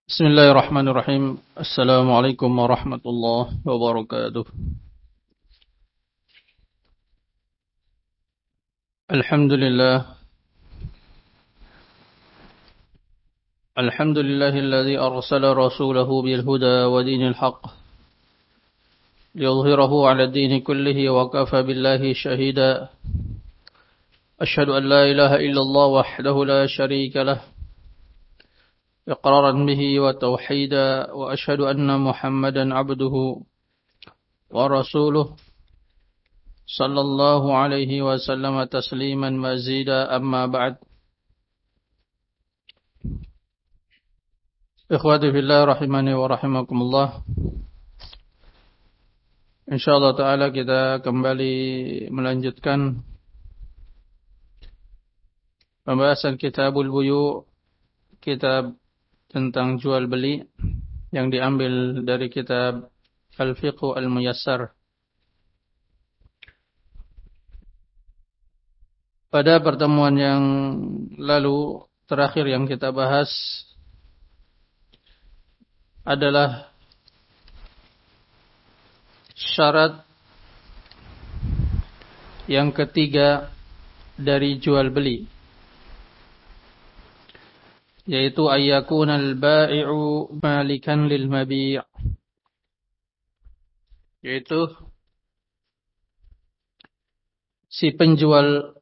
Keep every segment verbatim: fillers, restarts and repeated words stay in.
Bismillahirrahmanirrahim. Assalamualaikum warahmatullahi wabarakatuh. Alhamdulillah. Alhamdulillahilladzi arsala rasulahu bil huda wa dinil haqq liyudhhirahu 'ala ad-dini kullihi wa kafa billahi shahida. Asyhadu an la ilaha illallah wahdahu la syarika lah. إقرارا به وتوحيدا وأشهد أن محمدا عبده ورسوله صلى الله عليه وسلم تسليما مزيدا أما بعد. Ikhwati fillah rahimani wa rahimakumullah. Insyaallah taala kita kembali melanjutkan pembahasan Kitabul Buyu, kitab tentang jual beli yang diambil dari kitab Al-Fiqh Al-Muyassar. Pada pertemuan yang lalu, terakhir yang kita bahas adalah syarat yang ketiga dari jual beli, yaitu ayyakunal bai'u malikan lil mabi', yaitu si penjual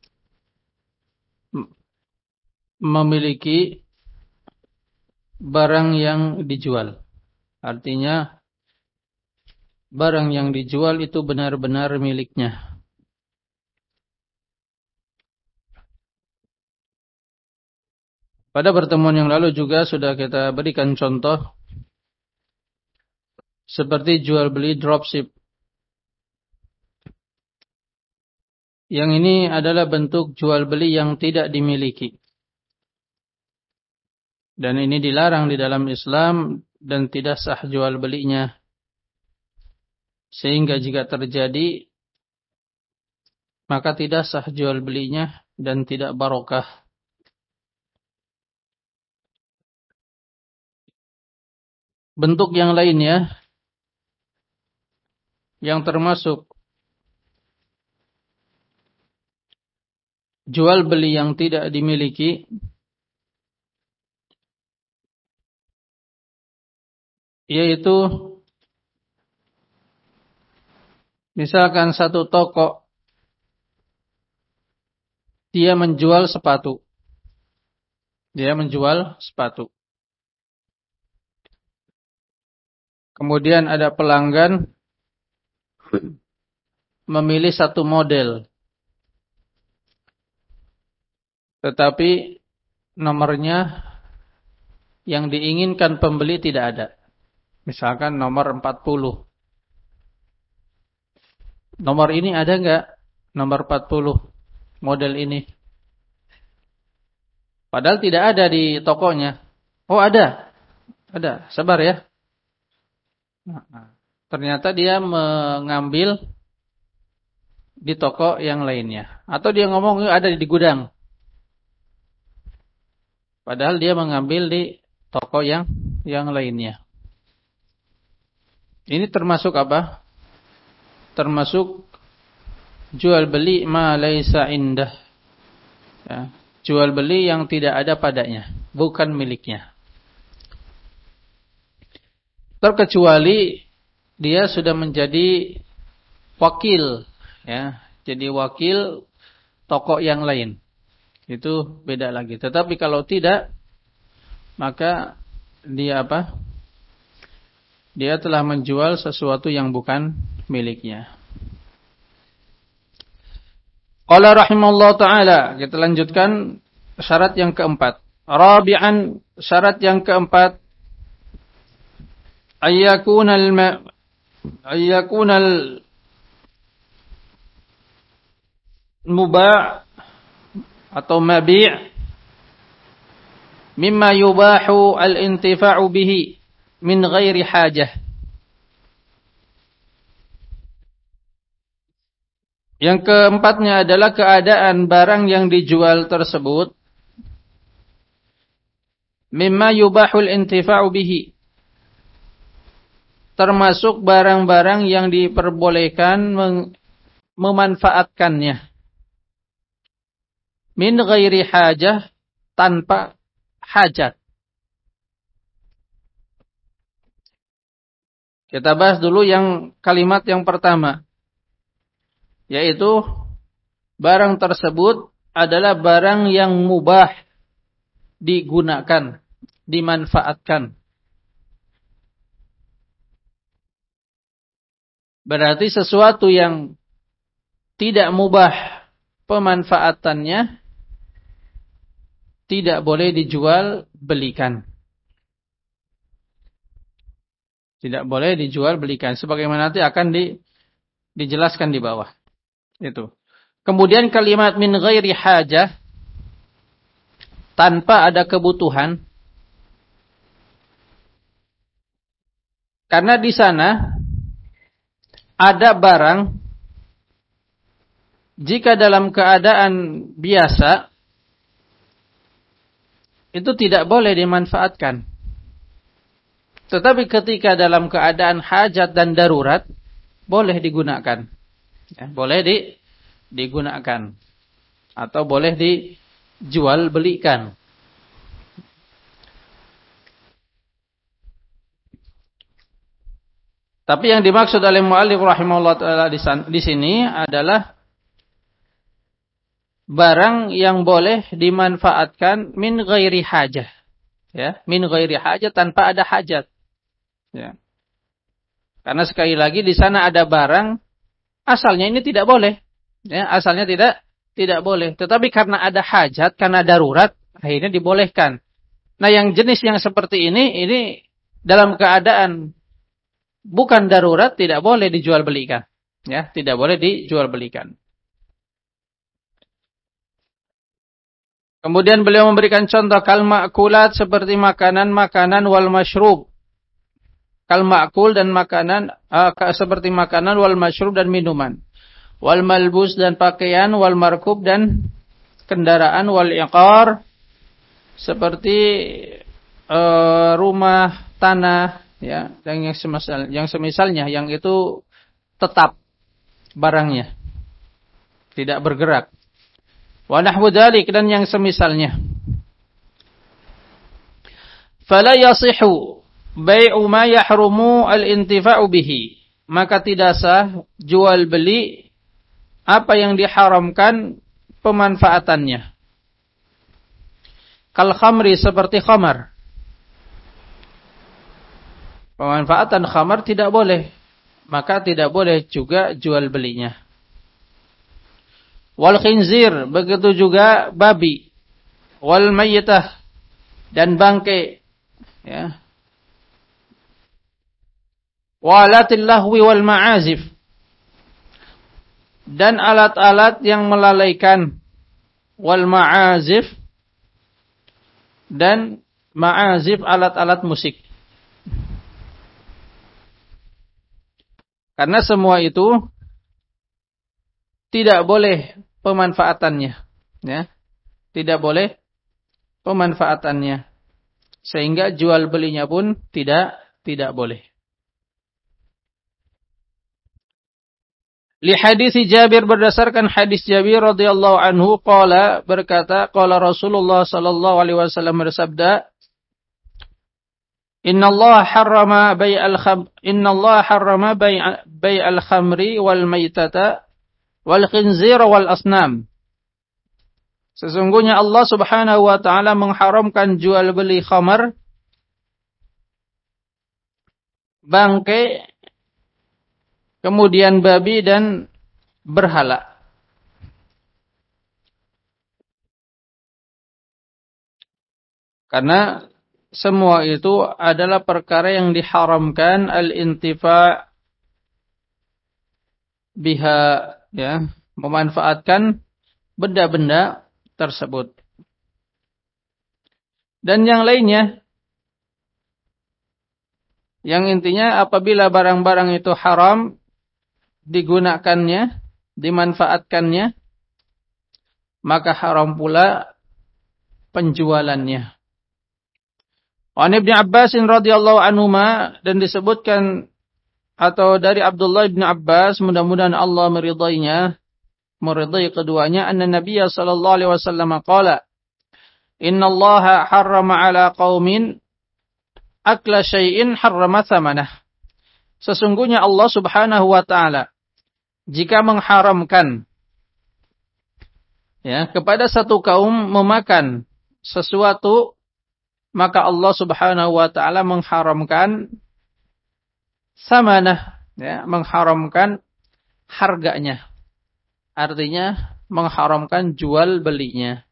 memiliki barang yang dijual. Artinya barang yang dijual itu benar-benar miliknya. Pada pertemuan yang lalu juga sudah kita berikan contoh seperti jual beli dropship. Yang ini adalah bentuk jual beli yang tidak dimiliki. Dan ini dilarang di dalam Islam dan tidak sah jual belinya. Sehingga jika terjadi, maka tidak sah jual belinya dan tidak barokah. Bentuk yang lainnya yang termasuk jual beli yang tidak dimiliki yaitu misalkan satu toko dia menjual sepatu. Dia menjual sepatu. Kemudian ada pelanggan memilih satu model, tetapi nomornya yang diinginkan pembeli tidak ada. Misalkan nomor empat puluh. Nomor ini ada enggak? Nomor empat puluh. Model ini. Padahal tidak ada di tokonya. Oh ada. Ada. Sabar ya. Nah, ternyata dia mengambil di toko yang lainnya. Atau dia ngomong ada di gudang. Padahal dia mengambil di toko yang yang lainnya. Ini termasuk apa? Termasuk jual beli ma laisa indah. Ya, jual beli yang tidak ada padanya, bukan miliknya. Terkecuali dia sudah menjadi wakil, ya, jadi wakil toko yang lain. Itu beda lagi. Tetapi kalau tidak, maka dia apa? Dia telah menjual sesuatu yang bukan miliknya. Qala rahimallahu ta'ala. Kita lanjutkan syarat yang keempat. Rabi'an, syarat yang keempat. Ayyakunal ma ayyakunal muba' atau mabi' mimma yubahu al-intifa'u bihi min ghairi hajah. Yang keempatnya adalah keadaan barang yang dijual tersebut mimma yubahul intifa'u bihi, termasuk barang-barang yang diperbolehkan memanfaatkannya, min ghairi hajah, tanpa hajat. Kita bahas dulu yang kalimat yang pertama, yaitu barang tersebut adalah barang yang mubah digunakan, dimanfaatkan. Berarti sesuatu yang tidak mubah pemanfaatannya tidak boleh dijual belikan. Tidak boleh dijual belikan. Sebagaimana nanti akan di, dijelaskan di bawah. Itu. Kemudian kalimat min ghairi hajah, tanpa ada kebutuhan. Karena di sana ada barang, jika dalam keadaan biasa, itu tidak boleh dimanfaatkan. Tetapi ketika dalam keadaan hajat dan darurat, boleh digunakan. Ya, boleh di, digunakan. Atau boleh dijual belikan. Tapi yang dimaksud oleh mu'allif rahimahullah ta'ala di sini adalah barang yang boleh dimanfaatkan min ghairi hajah. Ya, min ghairi hajah, tanpa ada hajat. Ya. Karena sekali lagi di sana ada barang, asalnya ini tidak boleh. Ya, asalnya tidak tidak boleh. Tetapi karena ada hajat, karena darurat, akhirnya dibolehkan. Nah, yang jenis yang seperti ini, ini dalam keadaan bukan darurat, tidak boleh dijual belikan. Ya, tidak boleh dijual belikan. Kemudian beliau memberikan contoh kal ma'kulat, seperti makanan-makanan, wal masyrub. Kal ma'kul dan makanan, uh, seperti makanan, wal masyrub dan minuman. Wal malbus dan pakaian, wal markub dan kendaraan, wal iqar, seperti uh, rumah, tanah, ya, dan yang semisal, yang semisalnya, yang itu tetap barangnya, tidak bergerak. Wa nahwu dzalik, dan yang semisalnya. Fala yasihu bai'u ma yahrumu al-intifa'u bihi, maka tidak sah jual beli apa yang diharamkan pemanfaatannya. Kal khamri, seperti khamar. Pemanfaatan khamar tidak boleh, maka tidak boleh juga jual belinya. Wal khinzir, begitu juga babi. Wal mayyitah, dan bangkai, ya. Walatil lahwi wal ma'azif, dan alat-alat yang melalaikan. Wal ma'azif, dan ma'azif, alat-alat musik. Karena semua itu tidak boleh pemanfaatannya, ya. Tidak boleh pemanfaatannya. Sehingga jual belinya pun tidak tidak boleh. Li hadis Jabir, berdasarkan hadis Jabir radhiyallahu anhu, qala, berkata, qala Rasulullah sallallahu alaihi wasallam bersabda, Inna Allah harrama bai'al kham Inna Allah harrama bai'al khamri wal maitata wal khinzir wal asnam. Sesungguhnya Allah Subhanahu wa taala mengharamkan jual beli khamar, bangkai, kemudian babi dan berhala. Karena semua itu adalah perkara yang diharamkan al-intifa' biha, ya, memanfaatkan benda-benda tersebut. Dan yang lainnya, yang intinya apabila barang-barang itu haram digunakannya, dimanfaatkannya, maka haram pula penjualannya. An Ibnu Abbas radhiyallahu anhuma, dan disebutkan atau dari Abdullah bin Abbas, mudah-mudahan Allah meridainya, meridai keduanya, anna Nabiy sallallahu alaihi wasallam qala, "Inna Allah harrama 'ala qaumin akla syai'in harrama thamanah." Sesungguhnya Allah Subhanahu wa taala jika mengharamkan ya kepada satu kaum memakan sesuatu, maka Allah Subhanahu wa taala mengharamkan samanah, ya, mengharamkan harganya. Artinya mengharamkan jual belinya.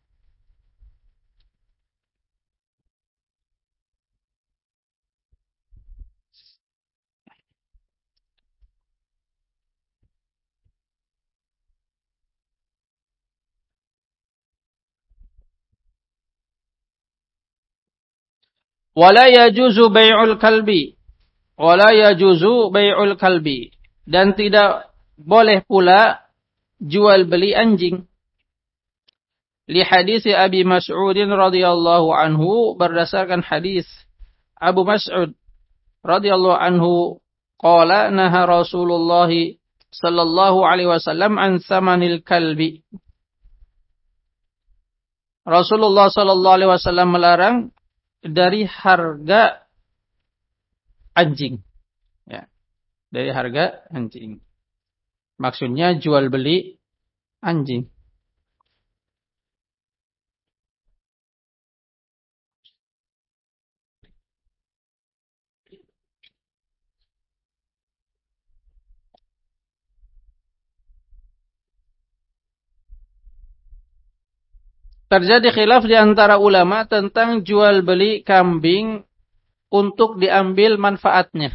Wala yajuzu bai'ul kalbi. Wala yajuzu bai'ul kalbi. Dan tidak boleh pula jual beli anjing. Li hadis Abi Mas'ud radhiyallahu anhu, berdasarkan hadis Abu Mas'ud radhiyallahu anhu, qala naha Rasulullah sallallahu alaihi wasallam an thamanil kalbi. Rasulullah sallallahu alaihi wasallam melarang dari harga anjing, ya, dari harga anjing. Maksudnya jual beli anjing. Terjadi khilaf di antara ulama tentang jual beli kambing untuk diambil manfaatnya.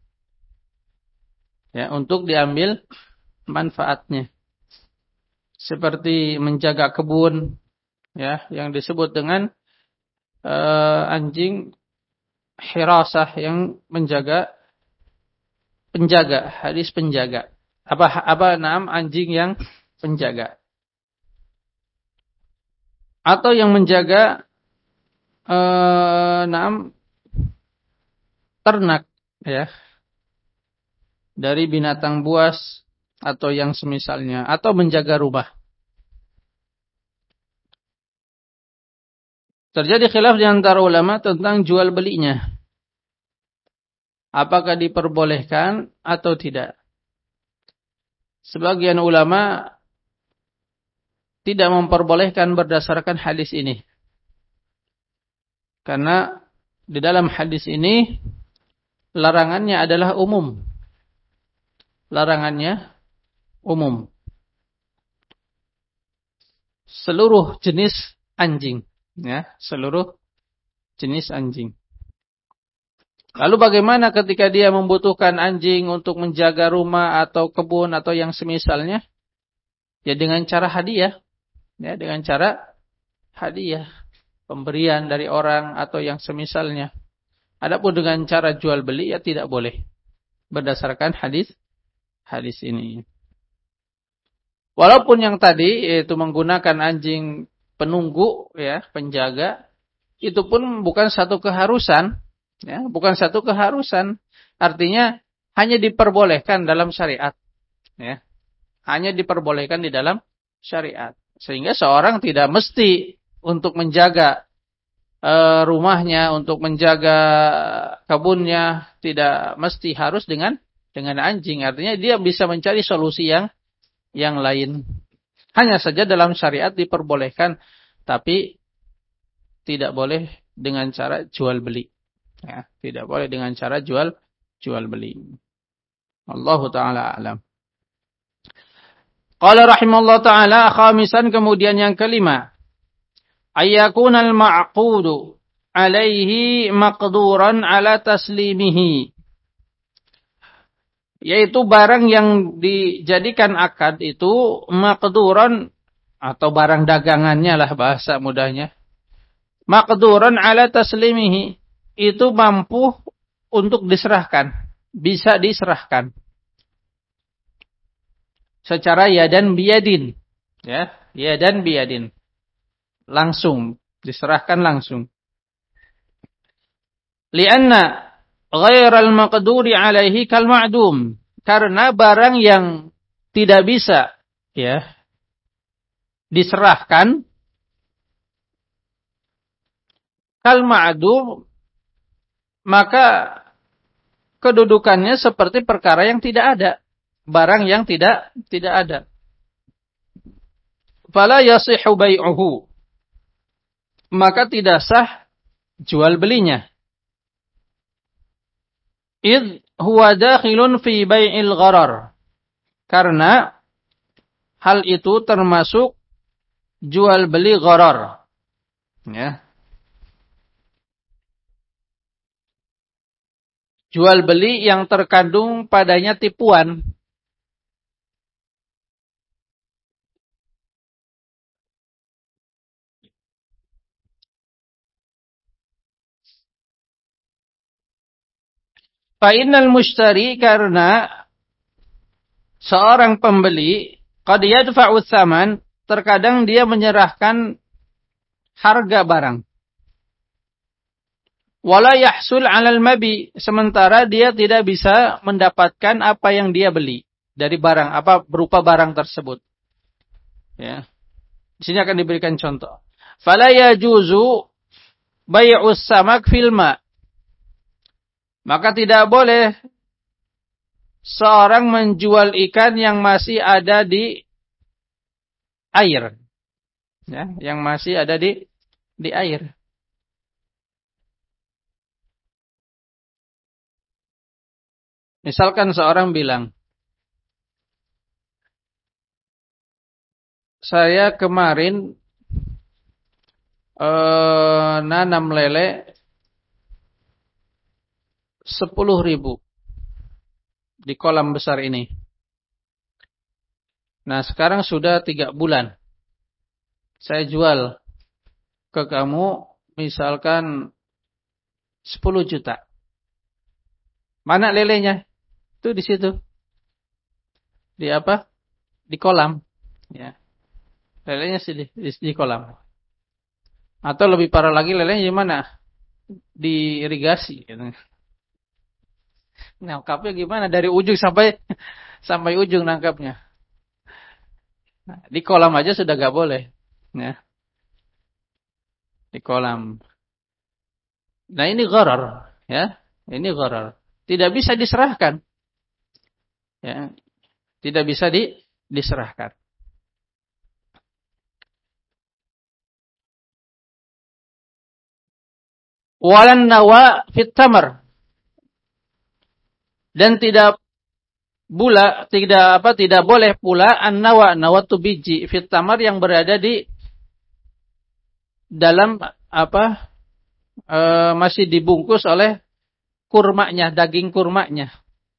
Ya, untuk diambil manfaatnya. Seperti menjaga kebun, ya, yang disebut dengan uh, anjing hirasah, yang menjaga, penjaga, hadis penjaga. Apa apa nama anjing yang penjaga? Atau yang menjaga uh, nam ternak, ya, dari binatang buas atau yang semisalnya, atau menjaga rumah. Terjadi khilaf di antara ulama tentang jual belinya. Apakah diperbolehkan atau tidak? Sebagian ulama tidak memperbolehkan berdasarkan hadis ini. Karena di dalam hadis ini larangannya adalah umum. Larangannya umum. Seluruh jenis anjing, ya, seluruh jenis anjing. Lalu bagaimana ketika dia membutuhkan anjing untuk menjaga rumah atau kebun atau yang semisalnya? Ya dengan cara hadiah. Ya, dengan cara hadiah, pemberian dari orang atau yang semisalnya. Adapun dengan cara jual beli, ya tidak boleh. Berdasarkan hadis hadis ini. Walaupun yang tadi yaitu menggunakan anjing penunggu, ya, penjaga, itu pun bukan satu keharusan, ya, bukan satu keharusan. Artinya hanya diperbolehkan dalam syariat, ya. Hanya diperbolehkan di dalam syariat. Sehingga seorang tidak mesti untuk menjaga e, rumahnya, untuk menjaga kebunnya, tidak mesti harus dengan dengan anjing. Artinya dia bisa mencari solusi yang yang lain. Hanya saja dalam syariat diperbolehkan, tapi tidak boleh dengan cara jual beli. Ya, tidak boleh dengan cara jual jual beli. Allahu ta'ala a'lam. Qala rahimallahu ta'ala, khamisan, kemudian yang kelima, ayyakunal ma'qudu alaihi maqduran ala taslimihi, yaitu barang yang dijadikan akad itu maqduran, atau barang dagangannya lah bahasa mudahnya, maqduran ala taslimihi, itu mampu untuk diserahkan, bisa diserahkan secara yadan biyadin, ya, yadan biyadin, langsung diserahkan langsung. Lianna ghairal maqduri alaihi kal ma'dum. Karena barang yang tidak bisa ya diserahkan kal ma'dum, maka kedudukannya seperti perkara yang tidak ada, barang yang tidak tidak ada. Fala yasihhu bai'uhu, maka tidak sah jual belinya. Idh huwa dakhilun fi bai'il gharar, karena hal itu termasuk jual beli gharar. Ya. Jual beli yang terkandung padanya tipuan. Fa'innal mushtari, karena seorang pembeli qad yadfa'u tsaman, terkadang dia menyerahkan harga barang. Wala yahsul 'alal mabi, sementara dia tidak bisa mendapatkan apa yang dia beli dari barang, apa berupa barang tersebut. Ya. Di sini akan diberikan contoh. Fala yajuzu bai'us samak fil ma, maka tidak boleh seorang menjual ikan yang masih ada di air. Ya, yang masih ada di di air. Misalkan seorang bilang, saya kemarin eh, nanam lele sepuluh ribu di kolam besar ini. Nah, sekarang sudah tiga bulan. Saya jual ke kamu misalkan sepuluh juta. Mana lelenya? Itu di situ. Di apa? Di kolam. Ya. Lelenya sih di, di, di kolam. Atau lebih parah lagi, lelenya di mana? Di irigasi. Nangkapnya gimana? Dari ujung sampai sampai ujung nangkapnya. Nah, di kolam aja sudah gak boleh. Ya. Di kolam. Nah, ini gharar. Ya. Ini gharar. Tidak bisa diserahkan. Ya. Tidak bisa di, diserahkan. Walan nawa fit tamar, dan tidak pula tidak apa tidak boleh pula an-nawa, nawatu biji fit tamar, yang berada di dalam apa e, masih dibungkus oleh kurmanya, daging kurmanya.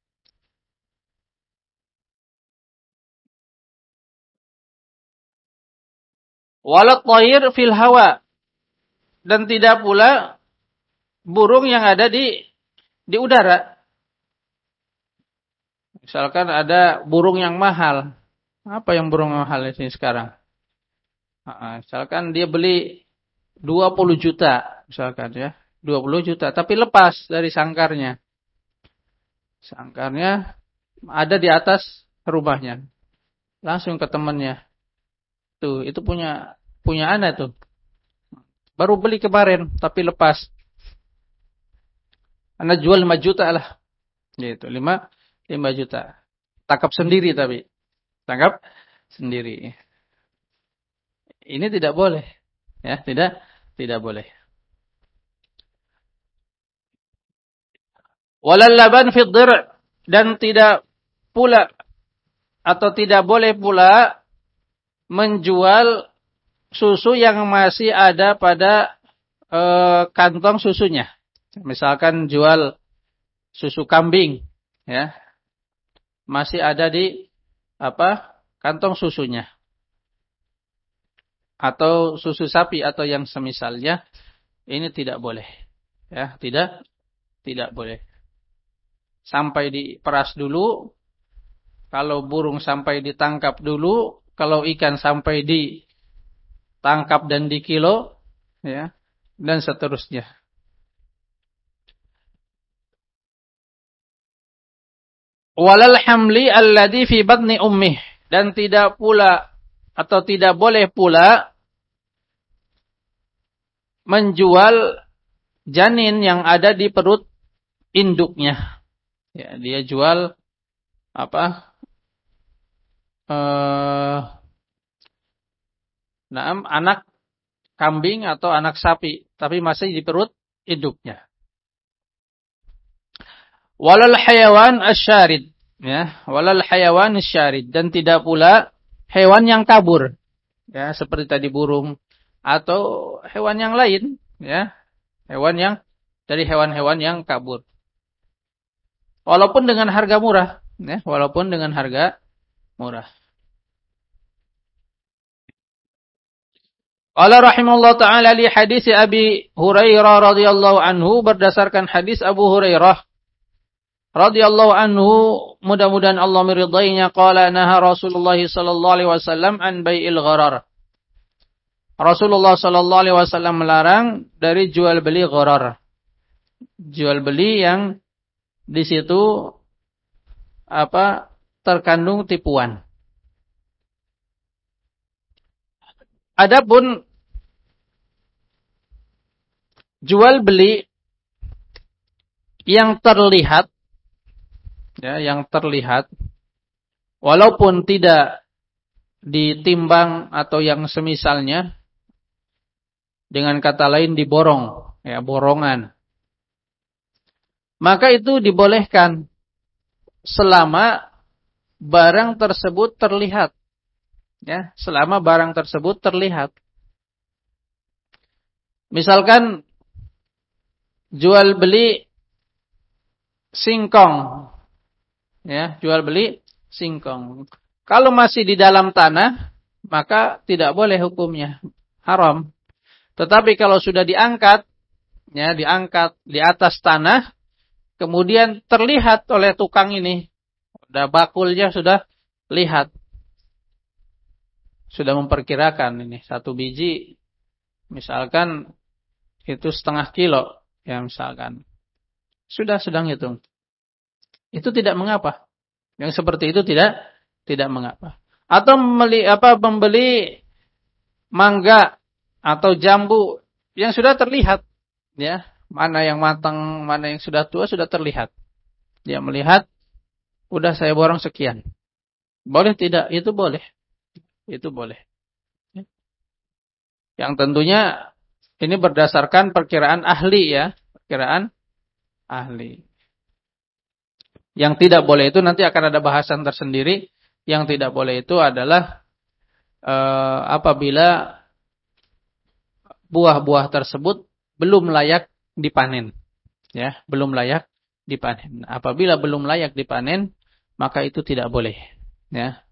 Walat thair fil hawa, dan tidak pula burung yang ada di di udara. Misalkan ada burung yang mahal. Apa yang burung mahal di sini sekarang? Misalkan dia beli dua puluh juta, misalkan ya, dua puluh juta, tapi lepas dari sangkarnya. Sangkarnya ada di atas rumahnya. Langsung ke temannya. Tuh, itu punya punya anak tuh. Baru beli kemarin, tapi lepas. Anda jual lima juta lah. Gitu, lima juta. Tangkap sendiri tapi. Tangkap sendiri. Ini tidak boleh. Ya, tidak tidak boleh. Walal laban fi dhir', dan tidak pula atau tidak boleh pula menjual susu yang masih ada pada e, kantong susunya. Misalkan jual susu kambing, ya, masih ada di apa kantong susunya, atau susu sapi atau yang semisalnya, ini tidak boleh, ya, tidak tidak boleh. Sampai diperas dulu, kalau burung sampai ditangkap dulu, kalau ikan sampai ditangkap dan dikilo, ya, dan seterusnya. walal hamli alladhi fi batni ummih, dan tidak pula atau tidak boleh pula menjual janin yang ada di perut induknya. Ya, dia jual apa? Eh, nah, anak kambing atau anak sapi, tapi masih di perut induknya. Walal hayawan asyarid, ya, walal hayawan asyarid, dan tidak pula hewan yang kabur, ya, seperti tadi burung atau hewan yang lain, ya, hewan yang dari hewan-hewan yang kabur. Walaupun dengan harga murah, ya, walaupun dengan harga murah. Qala rahimahullah ta'ala li hadis Abi Hurairah radhiyallahu anhu, berdasarkan hadis Abu Hurairah radhiyallahu anhu, mudah-mudahan Allah meridainya, qala naha Rasulullah sallallahu alaihi wasallam an bai'il gharar. Rasulullah sallallahu alaihi wasallam melarang dari jual beli gharar. Jual beli yang di situ apa terkandung tipuan. Adapun jual beli yang terlihat, ya, yang terlihat, walaupun tidak ditimbang atau yang semisalnya, dengan kata lain diborong, ya, borongan, maka itu dibolehkan selama barang tersebut terlihat, ya, selama barang tersebut terlihat. Misalkan jual beli singkong, ya, jual beli singkong. Kalau masih di dalam tanah, maka tidak boleh hukumnya, haram. Tetapi kalau sudah diangkat, ya, diangkat di atas tanah, kemudian terlihat oleh tukang ini, udah bakulnya sudah lihat, sudah memperkirakan ini satu biji, misalkan itu setengah kilo, ya, misalkan sudah sedang hitung, itu tidak mengapa. Yang seperti itu tidak tidak mengapa. Atau membeli apa membeli mangga atau jambu yang sudah terlihat, ya, mana yang matang, mana yang sudah tua sudah terlihat. Dia melihat, udah saya borong sekian. Boleh tidak? Itu boleh. Itu boleh. Yang tentunya ini berdasarkan perkiraan ahli, ya, perkiraan ahli. Yang tidak boleh itu nanti akan ada bahasan tersendiri. Yang tidak boleh itu adalah eh, apabila buah-buah tersebut belum layak dipanen, ya, belum layak dipanen. Apabila belum layak dipanen, maka itu tidak boleh, ya.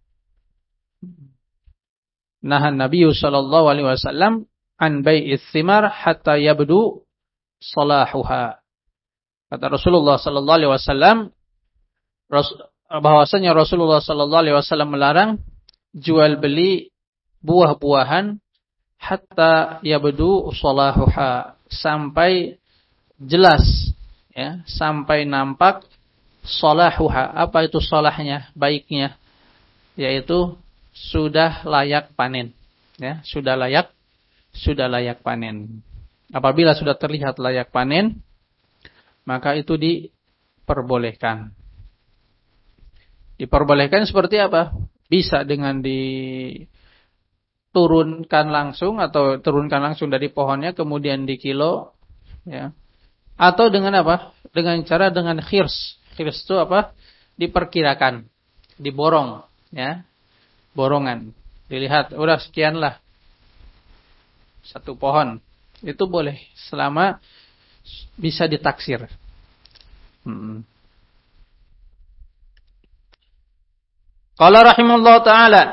Nahan Nabi sallallahu alaihi wasallam an bai'is thimar hatta yabdu salahuha. Kata Rasulullah sallallahu alaihi wasallam, bahwasanya Rasulullah sallallahu alaihi wasallam melarang jual beli buah-buahan hatta yabdu salahuha, sampai jelas, ya, sampai nampak salahuha. Apa itu salahnya? Baiknya, yaitu sudah layak panen, ya, sudah layak sudah layak panen. Apabila sudah terlihat layak panen, maka itu diperbolehkan. Diperbolehkan seperti apa? Bisa dengan di turunkan langsung atau turunkan langsung dari pohonnya kemudian dikilo, ya. Atau dengan apa? Dengan cara dengan khirs. Khirs itu apa? Diperkirakan, diborong, ya. Borongan. Dilihat, udah sekian lah satu pohon. Itu boleh selama bisa ditaksir. Hmm. Qala rahimahullah ta'ala,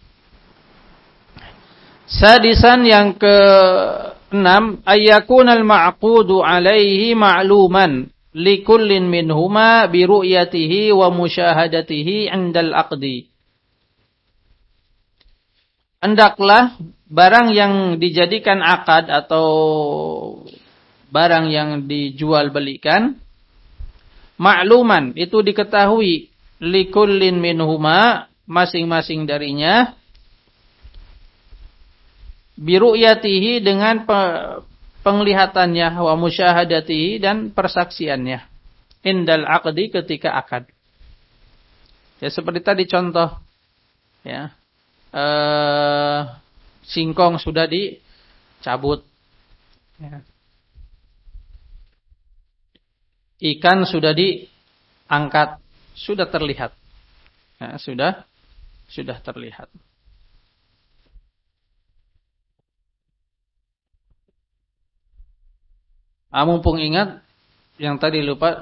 sadisan yang keenam, ayyakunal ma'qudu alaihi ma'luman likullin minhuma bi ru'yatihi wa musyahadatihi 'indal aqdi. Hendaklah barang yang dijadikan akad atau barang yang dijual belikan, ma'luman, itu diketahui likullin minhuma, masing-masing darinya, biru'yatihi, dengan penglihatannya, wa musyahadatihi, dan persaksiannya, indal aqdi, ketika akad. Ya seperti tadi contoh, ya, eh, singkong sudah dicabut, ya. Ikan sudah diangkat, sudah terlihat, ya, sudah sudah terlihat. Ah, mumpung ingat yang tadi lupa,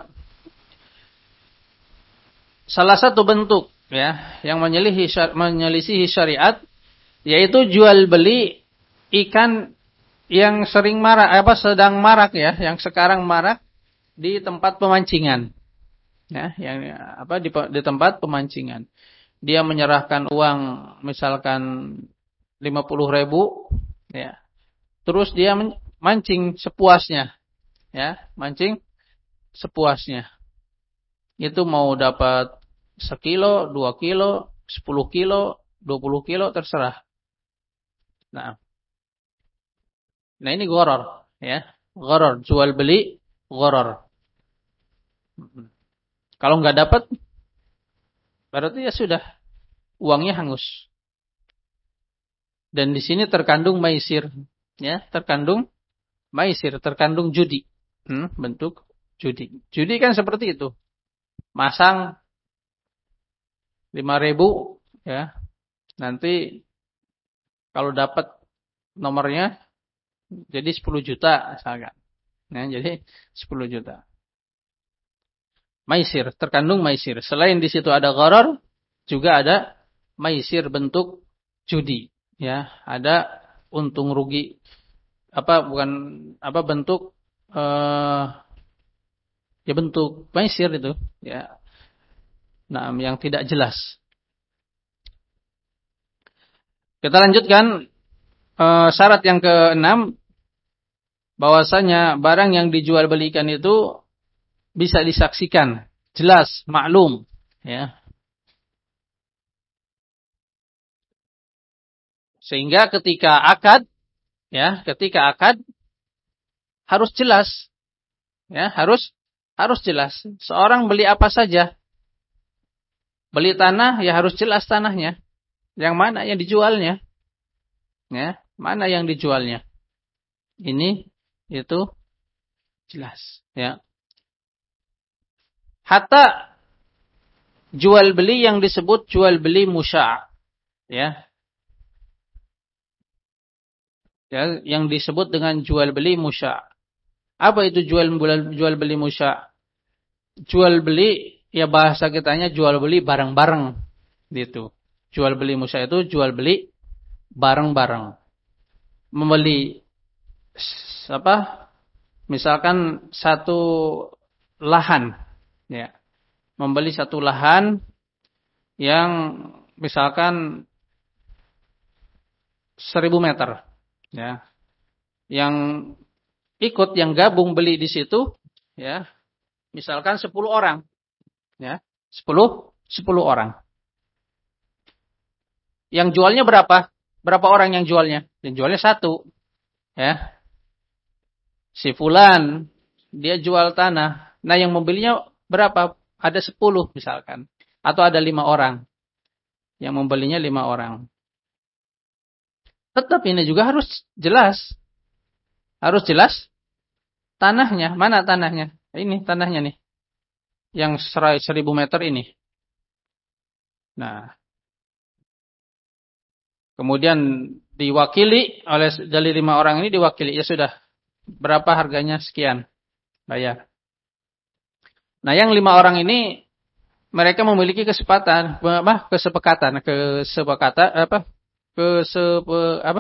salah satu bentuk, ya, yang menyelisihi, menyelisihi syariat, yaitu jual beli ikan yang sering marak, apa sedang marak, ya, yang sekarang marak di tempat pemancingan, ya, yang apa di, di tempat pemancingan. Dia menyerahkan uang misalkan lima puluh ribu, ya, terus dia mancing sepuasnya, ya, mancing sepuasnya. Itu mau dapat sekilo, dua kilo, sepuluh kilo, dua puluh kilo, terserah. Nah, nah ini gharar, ya, gharar, jual beli gharar. Kalau nggak dapat, berarti ya sudah, uangnya hangus. Dan di sini terkandung maisir, ya, terkandung maisir, terkandung judi, hmm, bentuk judi. Judi kan seperti itu, masang lima ribu, ya, nanti kalau dapat nomornya jadi sepuluh juta misalkan, nah, jadi sepuluh juta. Maisir, terkandung maisir. Selain di situ ada gharar, juga ada maisir bentuk judi, ya, ada untung rugi, apa bukan apa bentuk eh, ya bentuk maisir itu, ya. Nah, yang tidak jelas. Kita lanjutkan eh, syarat yang keenam, bahwasanya barang yang dijual belikan itu bisa disaksikan, jelas, maklum, ya. Sehingga ketika akad, ya, ketika akad harus jelas, ya, harus harus jelas. Seorang beli apa saja, beli tanah, ya harus jelas tanahnya, yang mana yang dijualnya, ya, mana yang dijualnya. Ini itu jelas, ya. Hatta jual beli yang disebut jual beli musya', ya. Ya, yang disebut dengan jual beli musya'. Apa itu jual jual beli musya'? Jual beli, ya bahasa kitanya jual beli bareng-bareng, gitu. Jual beli musya' itu jual beli bareng-bareng. Membeli apa? Misalkan satu lahan, ya. Membeli satu lahan yang misalkan seribu meter, ya. Yang ikut, yang gabung beli di situ, ya, misalkan sepuluh orang, ya, sepuluh sepuluh orang. Yang jualnya berapa? Berapa orang yang jualnya? Yang jualnya satu, ya. Si fulan dia jual tanah. Nah, yang membelinya berapa? Ada sepuluh misalkan, atau ada lima orang. Yang membelinya lima orang. Tetap ini juga harus jelas. Harus jelas tanahnya. Mana tanahnya? Ini tanahnya nih. Yang seribu meter ini. Nah. Kemudian diwakili oleh dari lima orang ini, diwakili. Ya sudah. Berapa harganya? Sekian. Bayar. Nah, yang lima orang ini mereka memiliki kesepakatan, apa? Kesepakatan, kesepakatan apa? Kesepe, apa?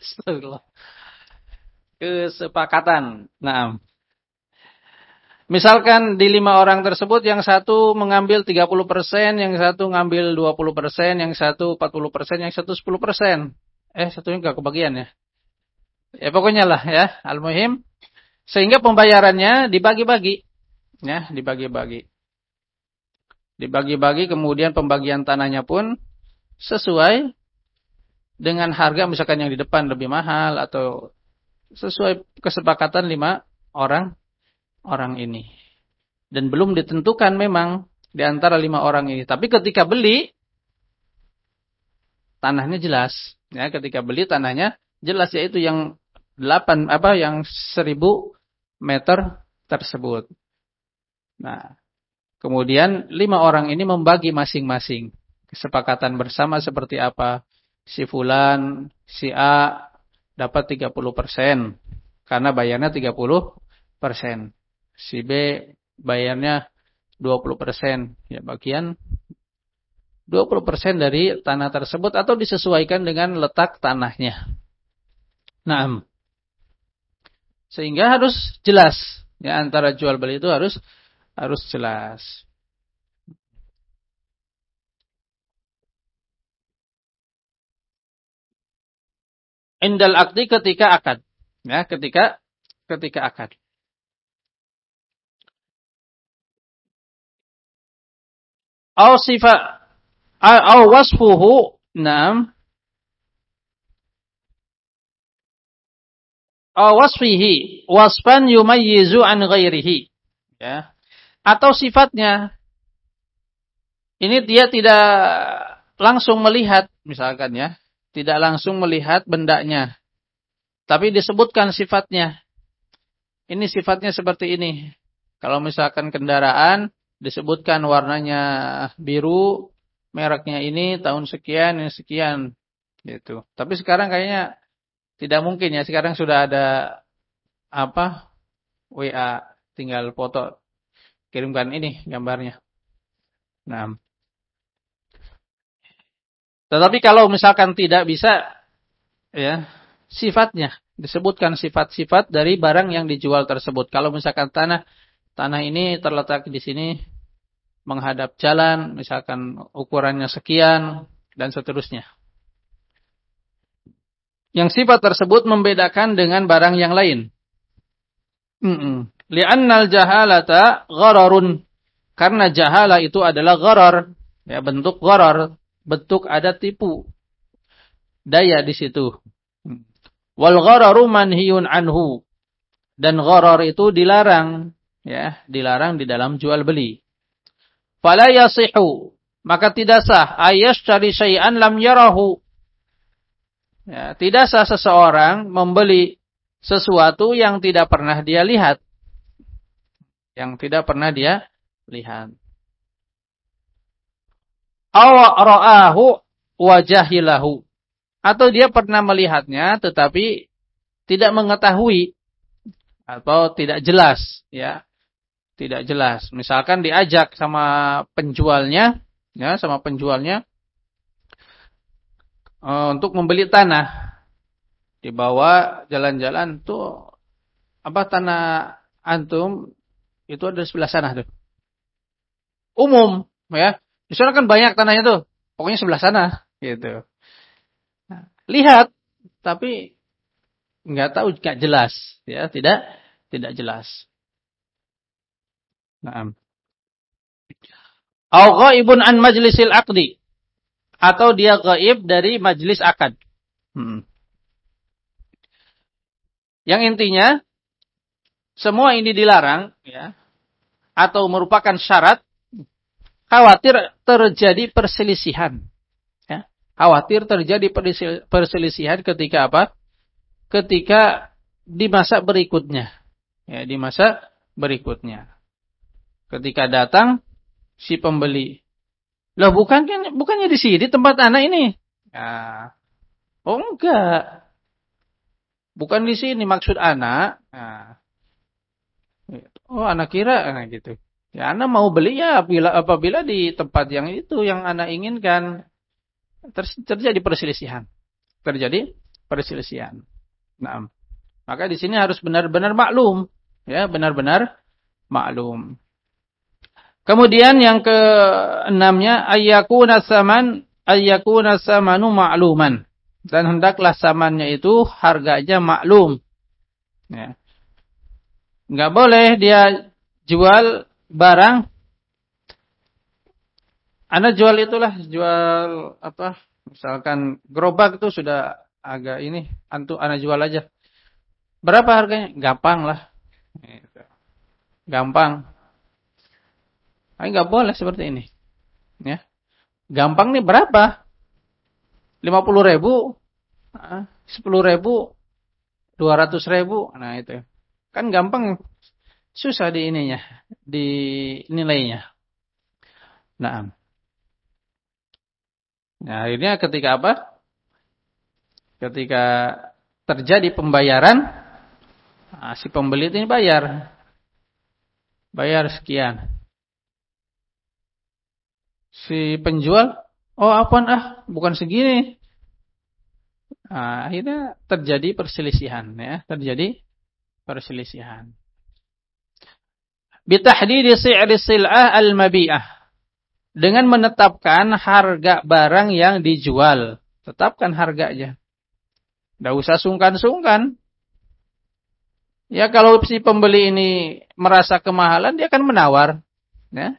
Kesepakatan. Nah, misalkan di lima orang tersebut, yang satu mengambil tiga puluh persen, yang satu ngambil dua puluh persen, yang satu empat puluh persen, yang satu sepuluh persen. Eh, satunya enggak kebagian ya. Ya pokoknya lah ya, al-muhim. Sehingga pembayarannya dibagi-bagi. Ya, dibagi-bagi. Dibagi-bagi, kemudian pembagian tanahnya pun sesuai dengan harga, misalkan yang di depan lebih mahal atau sesuai kesepakatan lima orang orang ini. Dan belum ditentukan memang di antara lima orang ini. Tapi ketika beli, tanahnya jelas. Ya, ketika beli tanahnya jelas, yaitu yang delapan apa yang seribu meter tersebut. Nah, kemudian lima orang ini membagi masing-masing. Kesepakatan bersama seperti apa? Si fulan, si A dapat tiga puluh persen karena bayarnya tiga puluh persen. Si B bayarnya dua puluh persen. Ya, bagian dua puluh persen dari tanah tersebut atau disesuaikan dengan letak tanahnya. Nah, sehingga harus jelas. Ya, antara jual beli itu harus harus jelas. Indal akdi, ketika akad. Ya, ketika ketika akad. Au sifat au wasfuhu, na'am. Au wasfihi wasfan yumayyizu an ghairihi. Ya. Atau sifatnya ini dia tidak langsung melihat, misalkan ya, tidak langsung melihat bendanya, tapi disebutkan sifatnya. Ini sifatnya seperti ini. Kalau misalkan kendaraan, disebutkan warnanya biru, mereknya ini, tahun sekian, ini sekian. Gitu. Tapi sekarang kayaknya tidak mungkin ya. Sekarang sudah ada apa? W A, tinggal foto, kirimkan ini gambarnya. Nah, tetapi kalau misalkan tidak bisa, ya, sifatnya disebutkan sifat-sifat dari barang yang dijual tersebut. Kalau misalkan tanah tanah ini terletak di sini menghadap jalan, misalkan ukurannya sekian dan seterusnya. Yang sifat tersebut membedakan dengan barang yang lain. Mm-mm. Li'annal jahalata ghararun. Karena jahala itu adalah gharar, ya, bentuk gharar, bentuk ada tipu daya di situ. Wal ghararu manhiyun anhu. Dan gharar itu dilarang, ya, dilarang di dalam jual beli. Fala yasihu, maka tidak sah ayashtari syai'an lam yarahu. Ya, tidak sah seseorang membeli sesuatu yang tidak pernah dia lihat. Yang tidak pernah dia lihat. Aw ra'ahu wa jahilahu. Atau dia pernah melihatnya tetapi tidak mengetahui atau tidak jelas, ya. Tidak jelas. Misalkan diajak sama penjualnya, ya, sama penjualnya uh, untuk membeli tanah. Dibawa jalan-jalan tuh, apa, tanah antum itu ada di sebelah sana tuh. Umum, ya. Di sana kan banyak tanahnya tuh. Pokoknya sebelah sana, gitu. Nah, lihat, tapi nggak tahu, nggak jelas, ya, tidak tidak jelas. Naam. Au ghaibun an majlisil aqdi, atau dia gaib dari majlis akad. Hmm. Yang intinya semua ini dilarang, ya, atau merupakan syarat, khawatir terjadi perselisihan, ya. Khawatir terjadi perselisihan ketika apa? Ketika di masa berikutnya, ya, di masa berikutnya. Ketika datang si pembeli, loh, bukan bukannya di sini tempat anak ini? Nah, oh enggak, bukan di sini maksud anak. Nah, oh, anak kira, nah, gitu. Ya, anak mau beli ya apabila, apabila di tempat yang itu yang anak inginkan ter- terjadi perselisihan, terjadi perselisihan. Nah, maka di sini harus benar-benar maklum, ya, benar-benar maklum. Kemudian yang keenamnya ayyakuna saman ayyakuna samanu ma'luman, dan hendaklah samannya itu harganya maklum, ya. Enggak boleh dia jual barang Anda jual itulah, jual apa? Misalkan gerobak itu sudah agak ini, antu Anda jual aja. Berapa harganya? Gampang lah. Gitu. Gampang. Tapi nggak boleh seperti ini. Ya. Gampang nih berapa? lima puluh ribu, sepuluh ribu, dua ratus ribu. Nah itu. Kan gampang, susah di ininya, di nilainya. Nah, nah akhirnya ketika apa? Ketika terjadi pembayaran, nah, si pembeli ini bayar. Bayar sekian. Si penjual, oh apaan ah, bukan segini. Nah, akhirnya terjadi perselisihan, ya, terjadi perselisihan. Bitahdidi si'ri sil'ah al-mabi'ah. Dengan menetapkan harga barang yang dijual. Tetapkan harganya. Tidak usah sungkan-sungkan. Ya kalau si pembeli ini merasa kemahalan, dia akan menawar. Ya.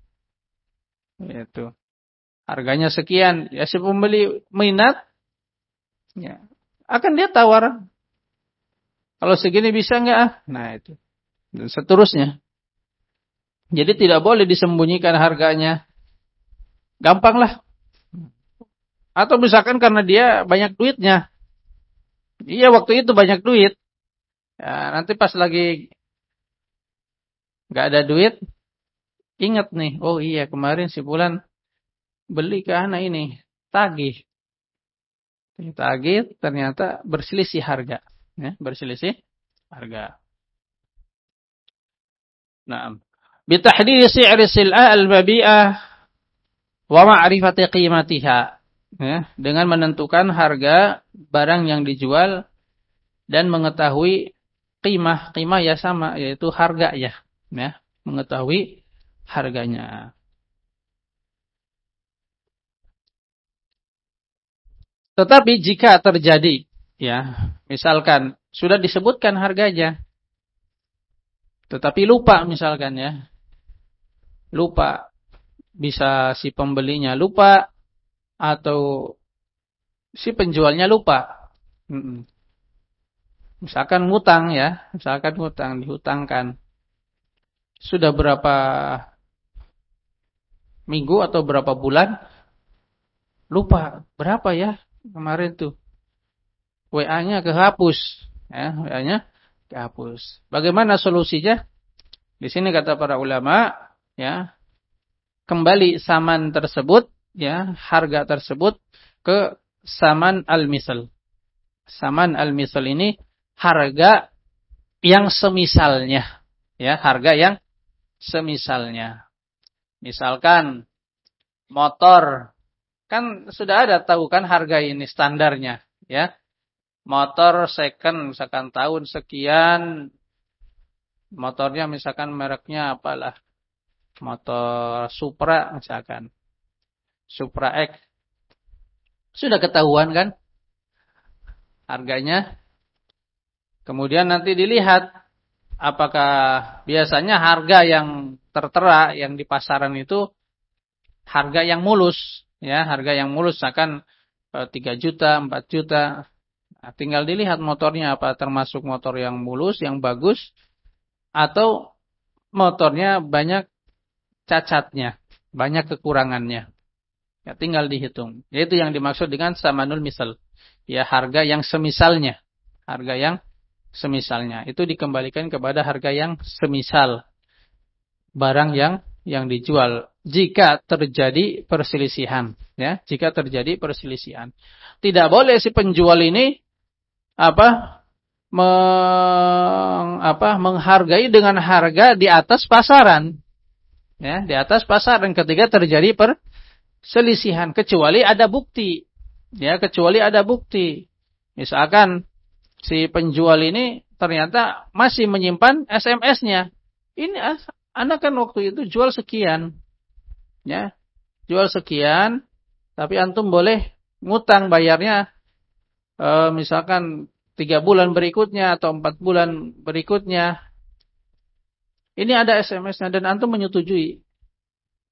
Itu. Harganya sekian. Ya si pembeli minat, ya, akan dia tawar. Kalau segini bisa enggak? Nah itu. Dan seterusnya. Jadi tidak boleh disembunyikan harganya. Gampang lah. Atau misalkan karena dia banyak duitnya. Iya waktu itu banyak duit. Ya, nanti pas lagi nggak ada duit, ingat nih. Oh iya kemarin si Bulan beli ke anak ini. Tagih. Tagih ternyata berselisih harga. Ya, berselisih harga. Nah. Bitahdidi si'ri sil'ah al-mabi'ah wa ma'rifati qimatiha. Ya, dengan menentukan harga barang yang dijual dan mengetahui qimah, qimah ya sama, yaitu harga ya, ya, mengetahui harganya. Tetapi jika terjadi, ya, misalkan sudah disebutkan harganya, tetapi lupa misalkan ya, lupa, bisa si pembelinya lupa atau si penjualnya lupa. Misalkan ngutang ya, misalkan ngutang, dihutangkan. Sudah berapa minggu atau berapa bulan, lupa. Berapa ya kemarin tuh? W A-nya kehapus. Ya, W A-nya kehapus. Bagaimana solusinya? Di sini kata para ulama, ya, kembali saman tersebut, ya, harga tersebut ke saman al-misal. Saman al-misal ini harga yang semisalnya, ya, harga yang semisalnya. Misalkan motor, kan sudah ada tahu kan harga ini standarnya, ya. Motor second misalkan tahun sekian, motornya misalkan mereknya apalah, motor Supra misalkan, Supra X, sudah ketahuan kan harganya. Kemudian nanti dilihat apakah biasanya harga yang tertera yang di pasaran itu harga yang mulus, ya, harga yang mulus misalkan tiga juta, empat juta. Nah, tinggal dilihat motornya apa termasuk motor yang mulus, yang bagus, atau motornya banyak cacatnya, banyak kekurangannya. Ya, tinggal dihitung. Itu yang dimaksud dengan samanul misal. Ya, harga yang semisalnya. Harga yang semisalnya. Itu dikembalikan kepada harga yang semisal barang yang yang dijual. Jika terjadi perselisihan, ya, jika terjadi perselisihan. Tidak boleh si penjual ini apa meng, apa menghargai dengan harga di atas pasaran. Ya, di atas pasaran ketika terjadi perselisihan, kecuali ada bukti. Ya, kecuali ada bukti. Misalkan si penjual ini ternyata masih menyimpan S M S-nya. Ini Anda kan waktu itu jual sekian. Ya, jual sekian, tapi antum boleh ngutang bayarnya e, misalkan tiga bulan berikutnya atau empat bulan berikutnya. Ini ada S M S-nya dan antum menyetujui.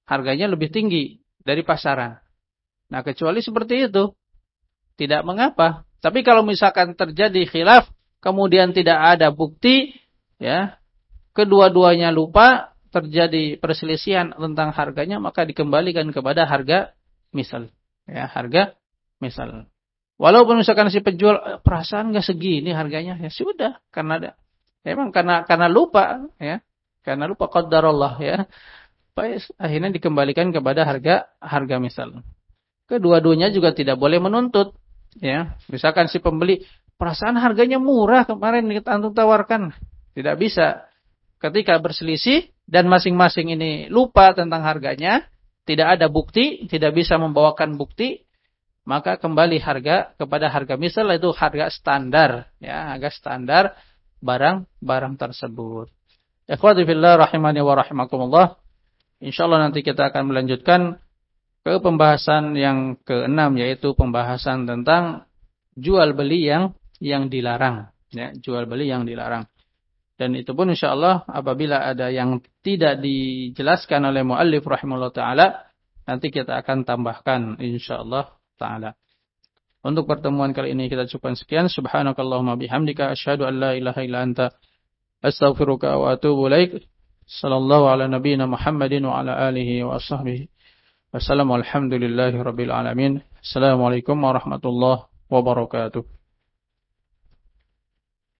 harganya lebih tinggi dari pasaran. Nah, kecuali seperti itu, tidak mengapa. Tapi kalau misalkan terjadi khilaf, kemudian tidak ada bukti, ya, kedua-duanya lupa, terjadi perselisihan tentang harganya, maka dikembalikan kepada harga misal. Ya, harga misal. Walaupun misalkan si penjual perasaan nggak segini harganya, ya sudah, karena ada, memang karena karena lupa, ya, karena lupa qadarullah, ya, baik, akhirnya dikembalikan kepada harga harga misal. Kedua-duanya juga tidak boleh menuntut, ya. Misalkan si pembeli perasaan harganya murah kemarin kita antum tawarkan, tidak bisa. Ketika berselisih dan masing-masing ini lupa tentang harganya, tidak ada bukti, tidak bisa membawakan bukti, maka kembali harga kepada harga misal, itu harga standar, ya, harga standar barang-barang tersebut. Ikhwati fillah rahimani wa rahimakumullah. Insyaallah nanti kita akan melanjutkan ke pembahasan yang keenam, yaitu pembahasan tentang jual beli yang yang dilarang, ya, jual beli yang dilarang. Dan itu pun insyaallah apabila ada yang tidak dijelaskan oleh muallif rahimahullah taala, nanti kita akan tambahkan insyaallah taala. Untuk pertemuan kali ini kita cukupkan sekian. Subhanakallahumma bihamdika asyhadu an la ilaha illa anta astaghfiruka wa atubu ilaik. Sallallahu ala nabiyyina Muhammadin wa ala alihi wa sahbihi wasallam. Walhamdulillahi rabbil alamin. Assalamualaikum warahmatullahi wabarakatuh.